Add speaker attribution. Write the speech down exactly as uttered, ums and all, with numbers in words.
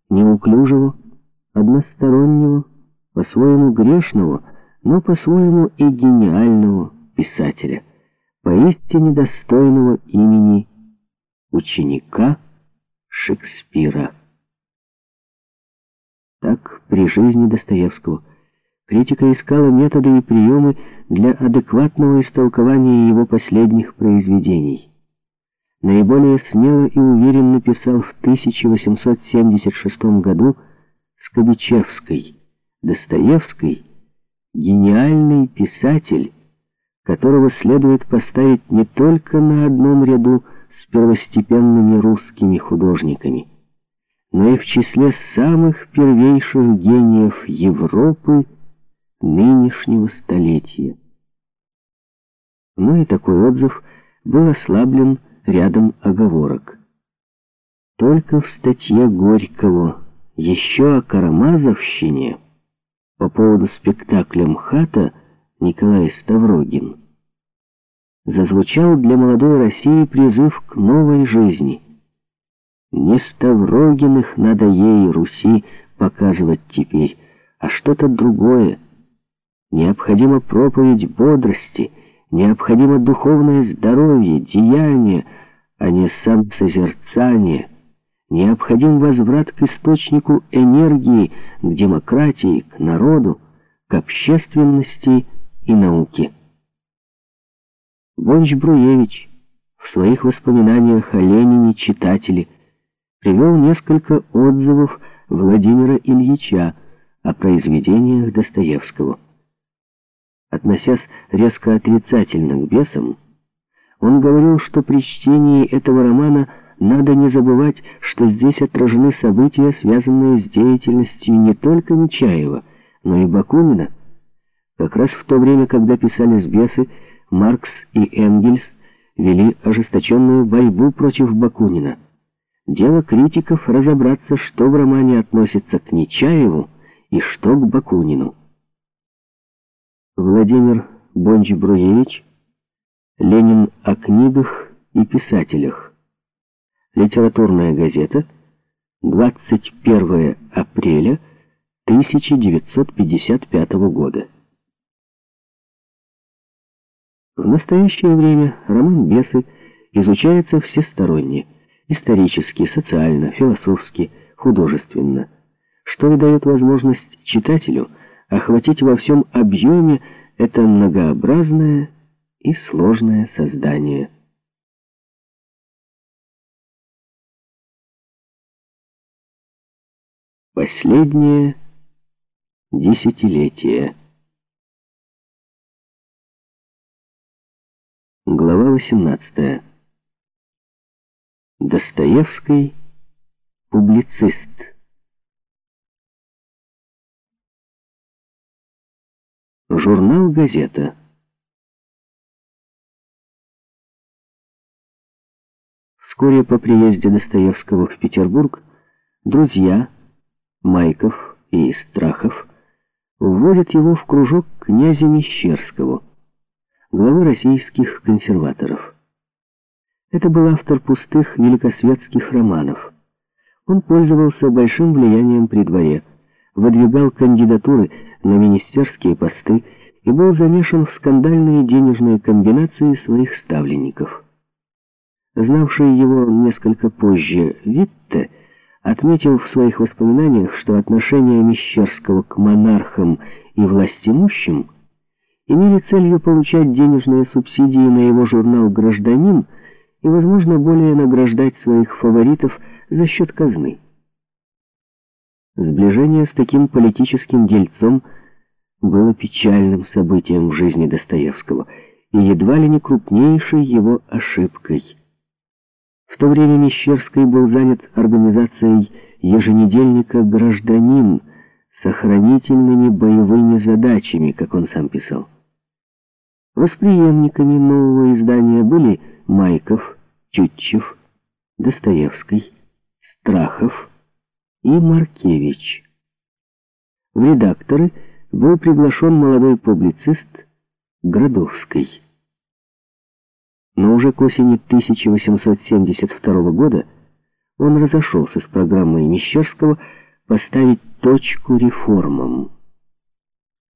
Speaker 1: неуклюжего, одностороннего, по-своему грешного, но по-своему и гениального писателя, поистине достойного имени ученика Шекспира. Так, при жизни Достоевского критика искала методы и приемы для адекватного истолкования его последних произведений. Наиболее смело и уверенно писал в тысяча восемьсот семьдесят шестом году Скобичевский: Достоевский — гениальный писатель, которого следует поставить не только на одном ряду с первостепенными русскими художниками, но и в числе самых первейших гениев Европы нынешнего столетия. Но и такой отзыв был ослаблен рядом оговорок. Только в статье Горького еще о Карамазовщине по поводу спектакля МХАТа Николай Ставрогин зазвучал для молодой России призыв к новой жизни. Не Ставрогиных надо ей, Руси, показывать теперь, а что-то другое. Необходима проповедь бодрости, необходимо духовное здоровье, деяние, а не самосозерцание. Необходим возврат к источнику энергии, к демократии, к народу, к общественности и науке. Бонч-Бруевич в своих воспоминаниях о Ленине читатели привел несколько отзывов Владимира Ильича о произведениях Достоевского. Относясь резко отрицательно к «Бесам», он говорил, что при чтении этого романа надо не забывать, что здесь отражены события, связанные с деятельностью не только Нечаева, но и Бакунина. Как раз в то время, когда писались «Бесы», Маркс и Энгельс вели ожесточенную борьбу против Бакунина. Дело критиков разобраться, что в романе относится к Нечаеву и что к Бакунину. Владимир Бонч-Бруевич. Ленин о книгах и писателях. Литературная газета. двадцать первое апреля тысяча девятьсот пятьдесят пятого года. В настоящее время роман «Бесы» изучается всесторонне, исторически, социально, философски, художественно, что и дает возможность читателю охватить во всем объеме это многообразное и сложное создание. Последнее десятилетие. Глава восемнадцатая. Достоевский — публицист. Журнал «Газета». Вскоре по приезде Достоевского в Петербург друзья Майков и Страхов вводят его в кружок князя Мещерского, главы российских консерваторов. Это был автор пустых великосветских романов. Он пользовался большим влиянием при дворе, выдвигал кандидатуры на министерские посты и был замешан в скандальные денежные комбинации своих ставленников. Знавший его несколько позже Витте отметил в своих воспоминаниях, что отношение Мещерского к монархам и властимущим имели целью получать денежные субсидии на его журнал «Гражданин» и, возможно, более награждать своих фаворитов за счет казны. Сближение с таким политическим дельцом было печальным событием в жизни Достоевского и едва ли не крупнейшей его ошибкой. В то время Мещерский был занят организацией еженедельника «Гражданин» с охранительными боевыми задачами, как он сам писал. Восприемниками нового издания были Майков, Тютчев, Достоевский, Страхов и Маркевич. В редакторы был приглашен молодой публицист Градовский. Но уже к осени тысяча восемьсот семьдесят второго года Он разошелся с программой Мещерского поставить точку реформам.